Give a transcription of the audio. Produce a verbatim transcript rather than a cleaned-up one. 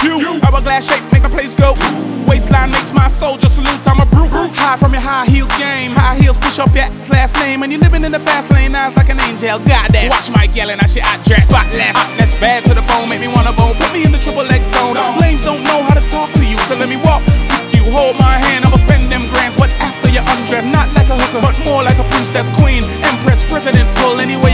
you. Hourglass shape make my place go. Waistline makes my soldier salute. I'm a brute. High from your high heel game. High heels push up your ass last name. And you're living in the fast lane, eyes like an angel. Goddess. Watch my yelling, I shit I dress. Spotless. Hotness bad to the bone, make me wanna bone. Put me in the triple X zone. Lames don't know how to talk to you, so let me walk with you. Hold my hand, I'ma spend them grands. What after you undress? Not like a hooker, but more like a princess, queen, empress, president. Pull anyway